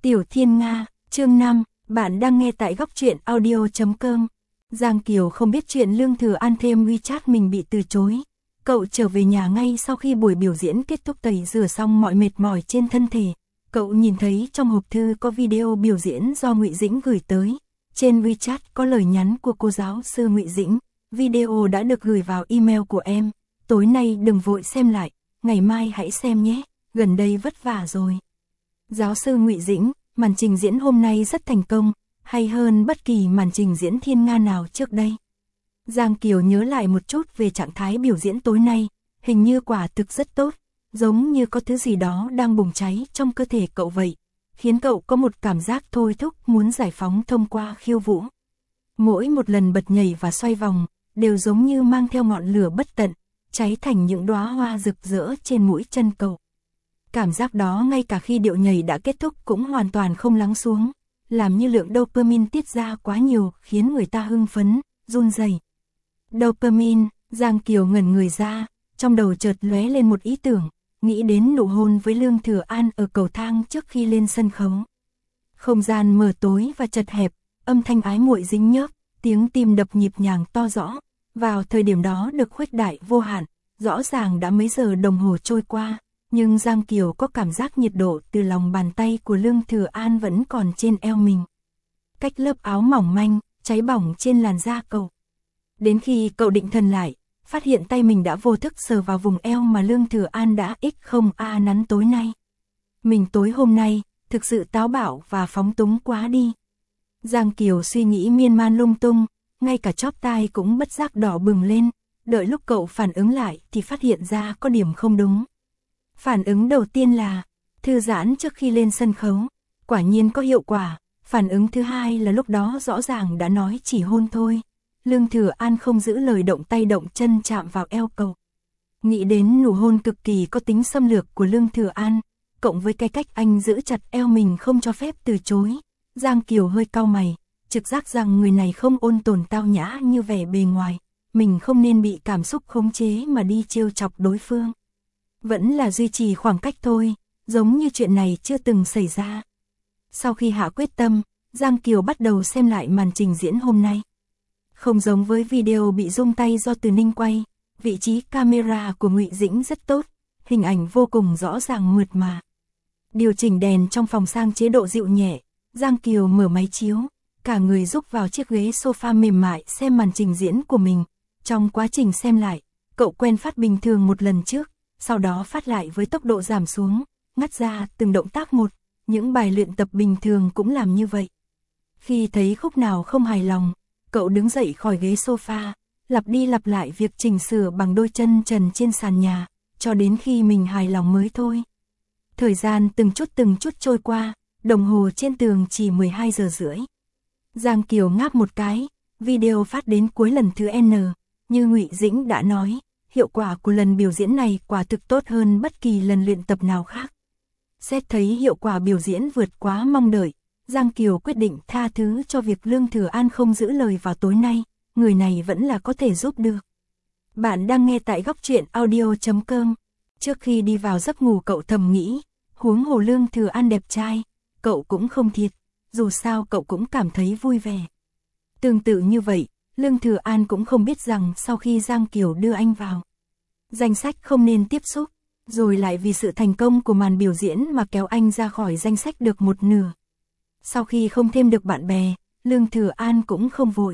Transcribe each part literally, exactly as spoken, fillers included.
Tiểu Thiên Nga, chương năm, bạn đang nghe tại góc truyện audio chấm com. Giang Kiều không biết chuyện Lương Thừa An thêm WeChat mình bị từ chối. Cậu trở về nhà ngay sau khi buổi biểu diễn kết thúc, tẩy rửa xong mọi mệt mỏi trên thân thể. Cậu nhìn thấy trong hộp thư có video biểu diễn do Ngụy Dĩnh gửi tới. Trên WeChat có lời nhắn của cô giáo sư Ngụy Dĩnh. Video đã được gửi vào email của em. Tối nay đừng vội xem lại, ngày mai hãy xem nhé, gần đây vất vả rồi. Giáo sư Ngụy Dĩnh, màn trình diễn hôm nay rất thành công, hay hơn bất kỳ màn trình diễn Thiên Nga nào trước đây. Giang Kiều nhớ lại một chút về trạng thái biểu diễn tối nay, hình như quả thực rất tốt, giống như có thứ gì đó đang bùng cháy trong cơ thể cậu vậy, khiến cậu có một cảm giác thôi thúc muốn giải phóng thông qua khiêu vũ. Mỗi một lần bật nhảy và xoay vòng, đều giống như mang theo ngọn lửa bất tận, cháy thành những đóa hoa rực rỡ trên mũi chân cậu. Cảm giác đó ngay cả khi điệu nhảy đã kết thúc cũng hoàn toàn không lắng xuống, làm như lượng dopamine tiết ra quá nhiều khiến người ta hưng phấn, run rẩy. Dopamine, Giang Kiều ngẩn người ra, trong đầu chợt lóe lên một ý tưởng, nghĩ đến nụ hôn với Lương Thừa An ở cầu thang trước khi lên sân khấu. Không gian mờ tối và chật hẹp, âm thanh ái muội dính nhớp, tiếng tim đập nhịp nhàng to rõ, vào thời điểm đó được khuếch đại vô hạn, rõ ràng đã mấy giờ đồng hồ trôi qua. Nhưng Giang Kiều có cảm giác nhiệt độ từ lòng bàn tay của Lương Thừa An vẫn còn trên eo mình. Cách lớp áo mỏng manh, cháy bỏng trên làn da cậu. Đến khi cậu định thần lại, phát hiện tay mình đã vô thức sờ vào vùng eo mà Lương Thừa An đã x không a nắn tối nay. Mình tối hôm nay, thực sự táo bạo và phóng túng quá đi. Giang Kiều suy nghĩ miên man lung tung, ngay cả chóp tai cũng bất giác đỏ bừng lên, đợi lúc cậu phản ứng lại thì phát hiện ra có điểm không đúng. Phản ứng đầu tiên là thư giãn trước khi lên sân khấu, quả nhiên có hiệu quả. Phản ứng thứ hai là lúc đó rõ ràng đã nói chỉ hôn thôi. Lương Thừa An không giữ lời, động tay động chân chạm vào eo cậu. Nghĩ đến nụ hôn cực kỳ có tính xâm lược của Lương Thừa An, cộng với cái cách anh giữ chặt eo mình không cho phép từ chối, Giang Kiều hơi cau mày, trực giác rằng người này không ôn tồn tao nhã như vẻ bề ngoài, mình không nên bị cảm xúc khống chế mà đi trêu chọc đối phương. Vẫn là duy trì khoảng cách thôi, giống như chuyện này chưa từng xảy ra. Sau khi hạ quyết tâm, Giang Kiều bắt đầu xem lại màn trình diễn hôm nay. Không giống với video bị rung tay do Từ Ninh quay, vị trí camera của Ngụy Dĩnh rất tốt, hình ảnh vô cùng rõ ràng mượt mà. Điều chỉnh đèn trong phòng sang chế độ dịu nhẹ, Giang Kiều mở máy chiếu, cả người rúc vào chiếc ghế sofa mềm mại xem màn trình diễn của mình. Trong quá trình xem lại, cậu quen phát bình thường một lần trước, sau đó phát lại với tốc độ giảm xuống, ngắt ra từng động tác một, những bài luyện tập bình thường cũng làm như vậy. Khi thấy khúc nào không hài lòng, cậu đứng dậy khỏi ghế sofa, lặp đi lặp lại việc chỉnh sửa bằng đôi chân trần trên sàn nhà, cho đến khi mình hài lòng mới thôi. Thời gian từng chút từng chút trôi qua, đồng hồ trên tường chỉ mười hai giờ rưỡi. Giang Kiều ngáp một cái, video phát đến cuối lần thứ N, như Ngụy Dĩnh đã nói. Hiệu quả của lần biểu diễn này quả thực tốt hơn bất kỳ lần luyện tập nào khác. Xét thấy hiệu quả biểu diễn vượt quá mong đợi, Giang Kiều quyết định tha thứ cho việc Lương Thừa An không giữ lời vào tối nay, người này vẫn là có thể giúp được. Bạn đang nghe tại góc truyện audio chấm com. Trước khi đi vào giấc ngủ cậu thầm nghĩ, huống hồ Lương Thừa An đẹp trai, cậu cũng không thiệt, dù sao cậu cũng cảm thấy vui vẻ. Tương tự như vậy, Lương Thừa An cũng không biết rằng sau khi Giang Kiều đưa anh vào danh sách không nên tiếp xúc, rồi lại vì sự thành công của màn biểu diễn mà kéo anh ra khỏi danh sách được một nửa. Sau khi không thêm được bạn bè, Lương Thừa An cũng không vội.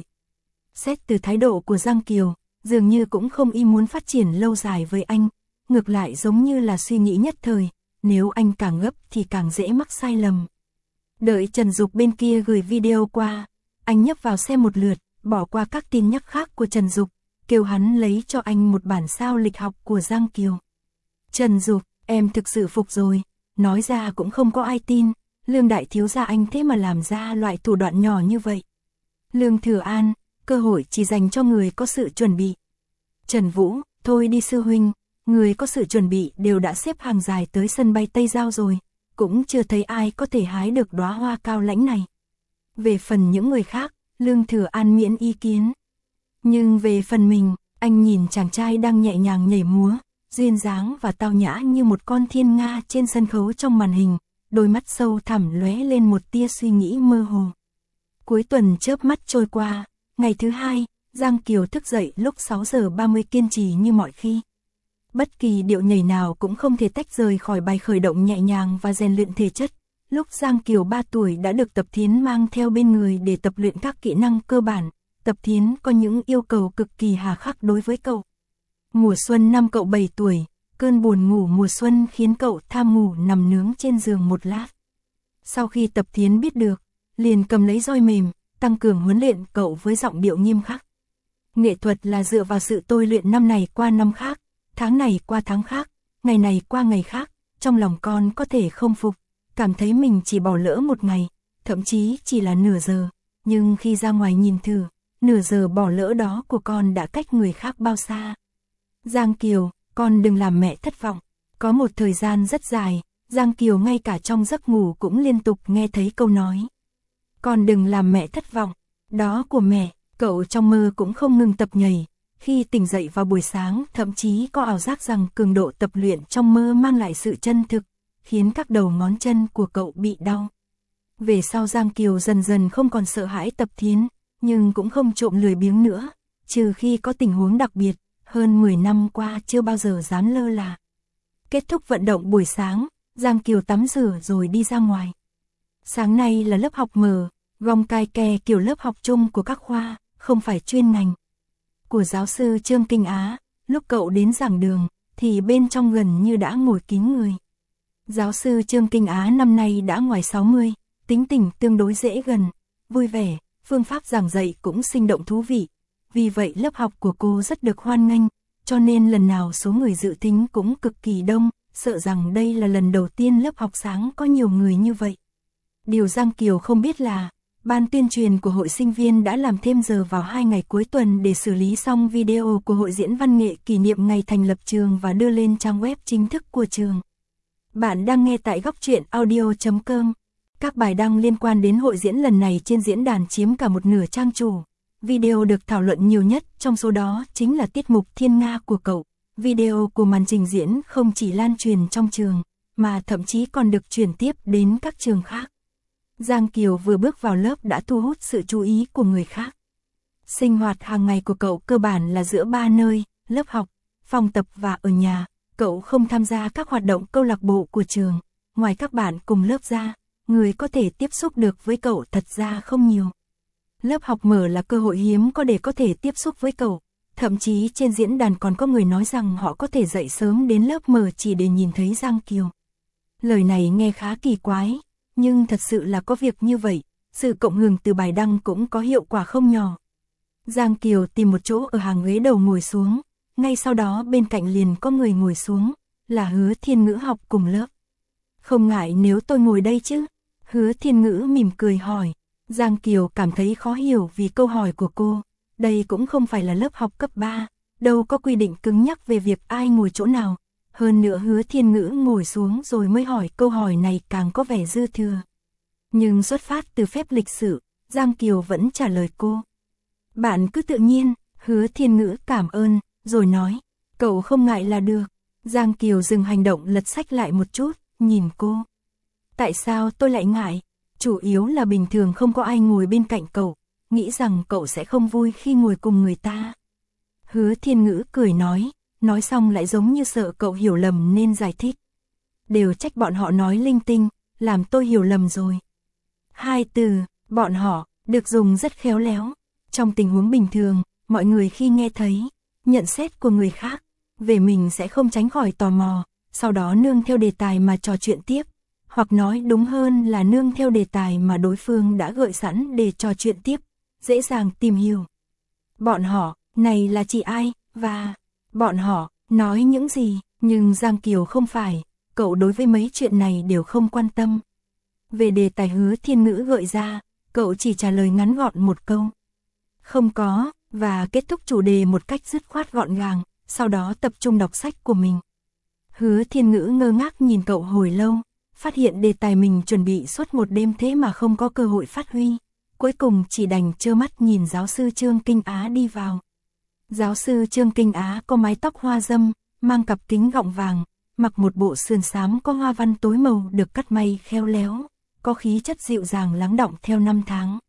Xét từ thái độ của Giang Kiều, dường như cũng không ý muốn phát triển lâu dài với anh, ngược lại giống như là suy nghĩ nhất thời, nếu anh càng gấp thì càng dễ mắc sai lầm. Đợi Trần Dục bên kia gửi video qua, anh nhấp vào xem một lượt, bỏ qua các tin nhắc khác của Trần Dục, kêu hắn lấy cho anh một bản sao lịch học của Giang Kiều. Trần Dục, em thực sự phục rồi, nói ra cũng không có ai tin, Lương đại thiếu gia anh thế mà làm ra loại thủ đoạn nhỏ như vậy. Lương Thừa An, cơ hội chỉ dành cho người có sự chuẩn bị. Trần Vũ, thôi đi sư huynh, người có sự chuẩn bị đều đã xếp hàng dài tới sân bay Tây Giao rồi, cũng chưa thấy ai có thể hái được đóa hoa cao lãnh này. Về phần những người khác, Lương Thừa An miễn ý kiến. Nhưng về phần mình, anh nhìn chàng trai đang nhẹ nhàng nhảy múa, duyên dáng và tao nhã như một con thiên nga trên sân khấu trong màn hình, đôi mắt sâu thẳm lóe lên một tia suy nghĩ mơ hồ. Cuối tuần chớp mắt trôi qua, ngày thứ hai, Giang Kiều thức dậy lúc sáu giờ ba mươi kiên trì như mọi khi. Bất kỳ điệu nhảy nào cũng không thể tách rời khỏi bài khởi động nhẹ nhàng và rèn luyện thể chất. Lúc Giang Kiều ba tuổi đã được Tập Thiến mang theo bên người để tập luyện các kỹ năng cơ bản. Tập Thiến có những yêu cầu cực kỳ hà khắc đối với cậu. Mùa xuân năm cậu bảy tuổi, cơn buồn ngủ mùa xuân khiến cậu tham ngủ nằm nướng trên giường một lát. Sau khi Tập Thiến biết được, liền cầm lấy roi mềm, tăng cường huấn luyện cậu với giọng điệu nghiêm khắc. Nghệ thuật là dựa vào sự tôi luyện năm này qua năm khác, tháng này qua tháng khác, ngày này qua ngày khác, trong lòng con có thể không phục, cảm thấy mình chỉ bỏ lỡ một ngày, thậm chí chỉ là nửa giờ, nhưng khi ra ngoài nhìn thử, nửa giờ bỏ lỡ đó của con đã cách người khác bao xa. Giang Kiều, con đừng làm mẹ thất vọng. Có một thời gian rất dài, Giang Kiều ngay cả trong giấc ngủ cũng liên tục nghe thấy câu nói. Con đừng làm mẹ thất vọng, đó của mẹ. Cậu trong mơ cũng không ngừng tập nhảy, khi tỉnh dậy vào buổi sáng thậm chí có ảo giác rằng cường độ tập luyện trong mơ mang lại sự chân thực, khiến các đầu ngón chân của cậu bị đau. Về sau Giang Kiều dần dần không còn sợ hãi Tập Thiến, nhưng cũng không trộm lười biếng nữa, trừ khi có tình huống đặc biệt, hơn mười năm qua chưa bao giờ dám lơ là. Kết thúc vận động buổi sáng, Giang Kiều tắm rửa rồi đi ra ngoài. Sáng nay là lớp học mở, gong cai kè kiểu lớp học chung của các khoa, không phải chuyên ngành. Của giáo sư Trương Kinh Á, lúc cậu đến giảng đường, thì bên trong gần như đã ngồi kín người. Giáo sư Trương Kinh Á năm nay đã ngoài sáu mươi, tính tình tương đối dễ gần, vui vẻ, phương pháp giảng dạy cũng sinh động thú vị. Vì vậy lớp học của cô rất được hoan nghênh, cho nên lần nào số người dự thính cũng cực kỳ đông, sợ rằng đây là lần đầu tiên lớp học sáng có nhiều người như vậy. Điều Giang Kiều không biết là, ban tuyên truyền của hội sinh viên đã làm thêm giờ vào hai ngày cuối tuần để xử lý xong video của hội diễn văn nghệ kỷ niệm ngày thành lập trường và đưa lên trang web chính thức của trường. Bạn đang nghe tại góc truyện audio chấm com. Các bài đăng liên quan đến hội diễn lần này trên diễn đàn chiếm cả một nửa trang chủ. Video được thảo luận nhiều nhất trong số đó chính là tiết mục Thiên Nga của cậu. Video của màn trình diễn không chỉ lan truyền trong trường, mà thậm chí còn được truyền tiếp đến các trường khác. Giang Kiều vừa bước vào lớp đã thu hút sự chú ý của người khác. Sinh hoạt hàng ngày của cậu cơ bản là giữa ba nơi, lớp học, phòng tập và ở nhà. Cậu không tham gia các hoạt động câu lạc bộ của trường. Ngoài các bạn cùng lớp ra, người có thể tiếp xúc được với cậu thật ra không nhiều. Lớp học mở là cơ hội hiếm có để có thể tiếp xúc với cậu. Thậm chí trên diễn đàn còn có người nói rằng họ có thể dậy sớm đến lớp mở chỉ để nhìn thấy Giang Kiều. Lời này nghe khá kỳ quái, nhưng thật sự là có việc như vậy. Sự cộng hưởng từ bài đăng cũng có hiệu quả không nhỏ. Giang Kiều tìm một chỗ ở hàng ghế đầu ngồi xuống. Ngay sau đó bên cạnh liền có người ngồi xuống, là Hứa Thiên Ngữ học cùng lớp. Không ngại nếu tôi ngồi đây chứ? Hứa Thiên Ngữ mỉm cười hỏi. Giang Kiều cảm thấy khó hiểu vì câu hỏi của cô. Đây cũng không phải là lớp học cấp ba, đâu có quy định cứng nhắc về việc ai ngồi chỗ nào. Hơn nữa Hứa Thiên Ngữ ngồi xuống rồi mới hỏi câu hỏi này càng có vẻ dư thừa. Nhưng xuất phát từ phép lịch sự, Giang Kiều vẫn trả lời cô. Bạn cứ tự nhiên. Hứa Thiên Ngữ cảm ơn, rồi nói. Cậu không ngại là được. Giang Kiều dừng hành động lật sách lại một chút, nhìn cô. Tại sao tôi lại ngại? Chủ yếu là bình thường không có ai ngồi bên cạnh cậu, nghĩ rằng cậu sẽ không vui khi ngồi cùng người ta. Hứa Thiên Ngữ cười nói, nói xong lại giống như sợ cậu hiểu lầm nên giải thích. Đều trách bọn họ nói linh tinh, làm tôi hiểu lầm rồi. Hai từ, bọn họ, được dùng rất khéo léo. Trong tình huống bình thường, mọi người khi nghe thấy nhận xét của người khác về mình sẽ không tránh khỏi tò mò, sau đó nương theo đề tài mà trò chuyện tiếp. Hoặc nói đúng hơn là nương theo đề tài mà đối phương đã gợi sẵn để trò chuyện tiếp, dễ dàng tìm hiểu. Bọn họ, này là chị ai, và bọn họ, nói những gì, nhưng Giang Kiều không phải, cậu đối với mấy chuyện này đều không quan tâm. Về đề tài Hứa Thiên Ngữ gợi ra, cậu chỉ trả lời ngắn gọn một câu. Không có, và kết thúc chủ đề một cách dứt khoát gọn gàng, sau đó tập trung đọc sách của mình. Hứa Thiên Ngữ ngơ ngác nhìn cậu hồi lâu. Phát hiện đề tài mình chuẩn bị suốt một đêm thế mà không có cơ hội phát huy. Cuối cùng chỉ đành trơ mắt nhìn giáo sư Trương Kinh Á đi vào. Giáo sư Trương Kinh Á có mái tóc hoa dâm, mang cặp kính gọng vàng, mặc một bộ sườn xám có hoa văn tối màu được cắt may khéo léo, có khí chất dịu dàng lắng đọng theo năm tháng.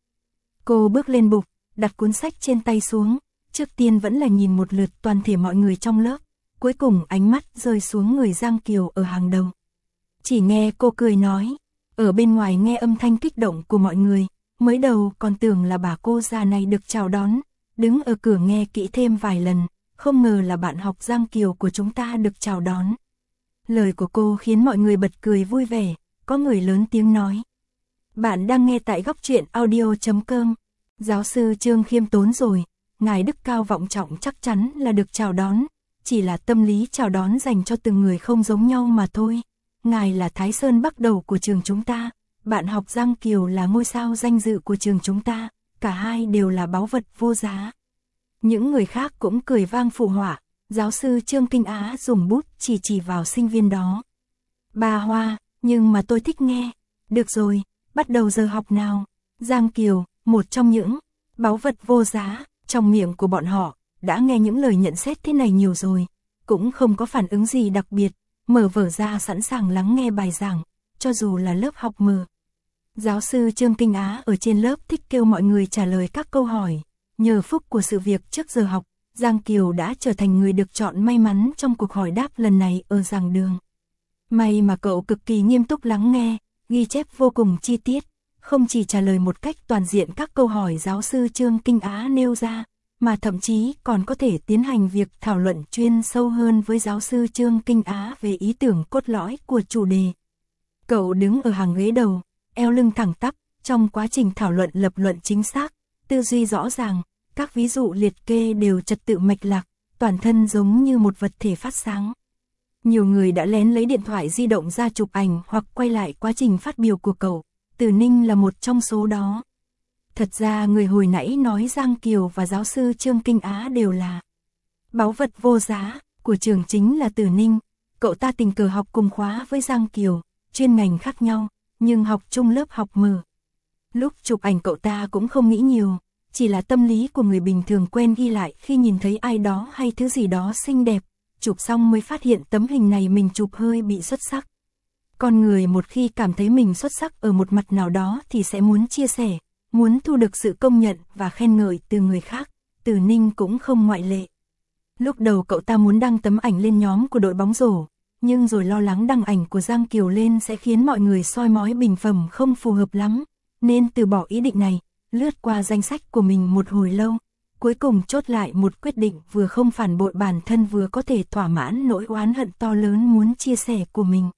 Cô bước lên bục, đặt cuốn sách trên tay xuống, trước tiên vẫn là nhìn một lượt toàn thể mọi người trong lớp, cuối cùng ánh mắt rơi xuống người Giang Kiều ở hàng đầu. Chỉ nghe cô cười nói, ở bên ngoài nghe âm thanh kích động của mọi người, mới đầu còn tưởng là bà cô già này được chào đón, đứng ở cửa nghe kỹ thêm vài lần, không ngờ là bạn học Giang Kiều của chúng ta được chào đón. Lời của cô khiến mọi người bật cười vui vẻ, có người lớn tiếng nói. Bạn đang nghe tại góc truyện audio chấm com. Giáo sư Trương khiêm tốn rồi, ngài đức cao vọng trọng chắc chắn là được chào đón, chỉ là tâm lý chào đón dành cho từng người không giống nhau mà thôi. Ngài là Thái Sơn Bắc Đầu của trường chúng ta, bạn học Giang Kiều là ngôi sao danh dự của trường chúng ta, cả hai đều là báu vật vô giá. Những người khác cũng cười vang phụ họa, giáo sư Trương Kinh Á dùng bút chỉ chỉ vào sinh viên đó. Bà Hoa, nhưng mà tôi thích nghe. Được rồi, bắt đầu giờ học nào. Giang Kiều, một trong những báu vật vô giá, trong miệng của bọn họ, đã nghe những lời nhận xét thế này nhiều rồi, cũng không có phản ứng gì đặc biệt, mở vở ra sẵn sàng lắng nghe bài giảng, cho dù là lớp học mờ. Giáo sư Trương Kinh Á ở trên lớp thích kêu mọi người trả lời các câu hỏi, nhờ phúc của sự việc trước giờ học, Giang Kiều đã trở thành người được chọn may mắn trong cuộc hỏi đáp lần này ở giảng đường. May mà cậu cực kỳ nghiêm túc lắng nghe, ghi chép vô cùng chi tiết, không chỉ trả lời một cách toàn diện các câu hỏi giáo sư Trương Kinh Á nêu ra, mà thậm chí còn có thể tiến hành việc thảo luận chuyên sâu hơn với giáo sư Trương Kinh Á về ý tưởng cốt lõi của chủ đề. Cậu đứng ở hàng ghế đầu, eo lưng thẳng tắp, trong quá trình thảo luận lập luận chính xác, tư duy rõ ràng, các ví dụ liệt kê đều trật tự mạch lạc, toàn thân giống như một vật thể phát sáng. Nhiều người đã lén lấy điện thoại di động ra chụp ảnh hoặc quay lại quá trình phát biểu của cậu, Từ Ninh là một trong số đó. Thật ra người hồi nãy nói Giang Kiều và giáo sư Trương Kinh Á đều là báu vật vô giá của trường chính là Từ Ninh. Cậu ta tình cờ học cùng khóa với Giang Kiều, chuyên ngành khác nhau, nhưng học chung lớp học mờ. Lúc chụp ảnh cậu ta cũng không nghĩ nhiều, chỉ là tâm lý của người bình thường quen ghi lại khi nhìn thấy ai đó hay thứ gì đó xinh đẹp, chụp xong mới phát hiện tấm hình này mình chụp hơi bị xuất sắc. Con người một khi cảm thấy mình xuất sắc ở một mặt nào đó thì sẽ muốn chia sẻ, muốn thu được sự công nhận và khen ngợi từ người khác, Từ Ninh cũng không ngoại lệ. Lúc đầu cậu ta muốn đăng tấm ảnh lên nhóm của đội bóng rổ, nhưng rồi lo lắng đăng ảnh của Giang Kiều lên sẽ khiến mọi người soi mói bình phẩm không phù hợp lắm, nên từ bỏ ý định này, lướt qua danh sách của mình một hồi lâu, cuối cùng chốt lại một quyết định vừa không phản bội bản thân vừa có thể thỏa mãn nỗi oán hận to lớn muốn chia sẻ của mình.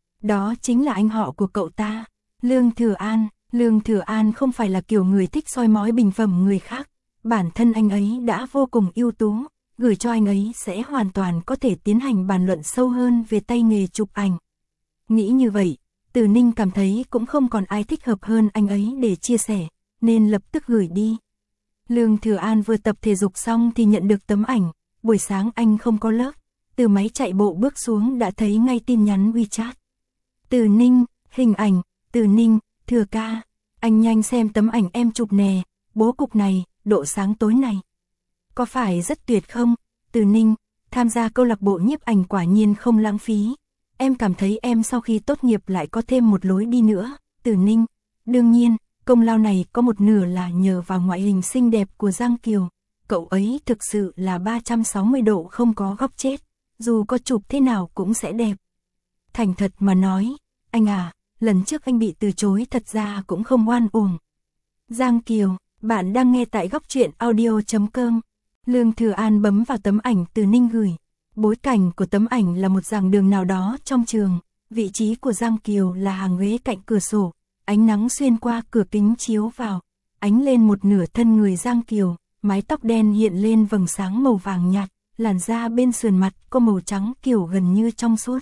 Đó chính là anh họ của cậu ta, Lương Thừa An. Lương Thừa An không phải là kiểu người thích soi mói bình phẩm người khác, bản thân anh ấy đã vô cùng ưu tú, gửi cho anh ấy sẽ hoàn toàn có thể tiến hành bàn luận sâu hơn về tay nghề chụp ảnh. Nghĩ như vậy, Từ Ninh cảm thấy cũng không còn ai thích hợp hơn anh ấy để chia sẻ, nên lập tức gửi đi. Lương Thừa An vừa tập thể dục xong thì nhận được tấm ảnh, buổi sáng anh không có lớp, từ máy chạy bộ bước xuống đã thấy ngay tin nhắn WeChat. Từ Ninh, hình ảnh, Từ Ninh, Thừa ca, anh nhanh xem tấm ảnh em chụp nè, bố cục này, độ sáng tối này. Có phải rất tuyệt không? Từ Ninh, tham gia câu lạc bộ nhiếp ảnh quả nhiên không lãng phí. Em cảm thấy em sau khi tốt nghiệp lại có thêm một lối đi nữa. Từ Ninh, đương nhiên, công lao này có một nửa là nhờ vào ngoại hình xinh đẹp của Giang Kiều. Cậu ấy thực sự là ba trăm sáu mươi độ không có góc chết, dù có chụp thế nào cũng sẽ đẹp. Thành thật mà nói, anh à, lần trước anh bị từ chối thật ra cũng không oan uổng. Giang Kiều, bạn đang nghe tại góc truyện audio chấm com. Lương Thừa An bấm vào tấm ảnh Từ Ninh gửi. Bối cảnh của tấm ảnh là một giảng đường nào đó trong trường. Vị trí của Giang Kiều là hàng ghế cạnh cửa sổ. Ánh nắng xuyên qua cửa kính chiếu vào, ánh lên một nửa thân người Giang Kiều, mái tóc đen hiện lên vầng sáng màu vàng nhạt, làn da bên sườn mặt có màu trắng kiểu gần như trong suốt.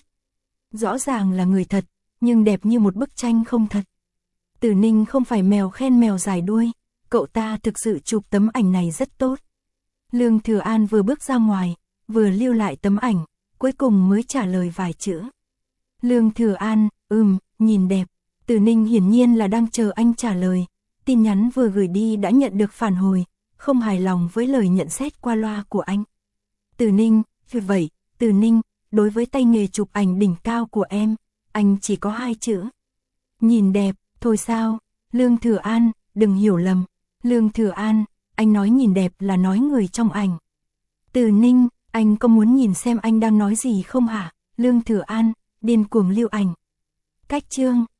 Rõ ràng là người thật, nhưng đẹp như một bức tranh không thật. Từ Ninh không phải mèo khen mèo dài đuôi, cậu ta thực sự chụp tấm ảnh này rất tốt. Lương Thừa An vừa bước ra ngoài, vừa lưu lại tấm ảnh, cuối cùng mới trả lời vài chữ. Lương Thừa An, ừm, nhìn đẹp. Từ Ninh hiển nhiên là đang chờ anh trả lời, tin nhắn vừa gửi đi đã nhận được phản hồi, không hài lòng với lời nhận xét qua loa của anh. Từ Ninh, vì vậy, Từ Ninh, đối với tay nghề chụp ảnh đỉnh cao của em, anh chỉ có hai chữ. Nhìn đẹp, thôi sao? Lương Thừa An, đừng hiểu lầm. Lương Thừa An, anh nói nhìn đẹp là nói người trong ảnh. Từ Ninh, anh có muốn nhìn xem anh đang nói gì không hả? Lương Thừa An, điên cuồng lưu ảnh. Cách chương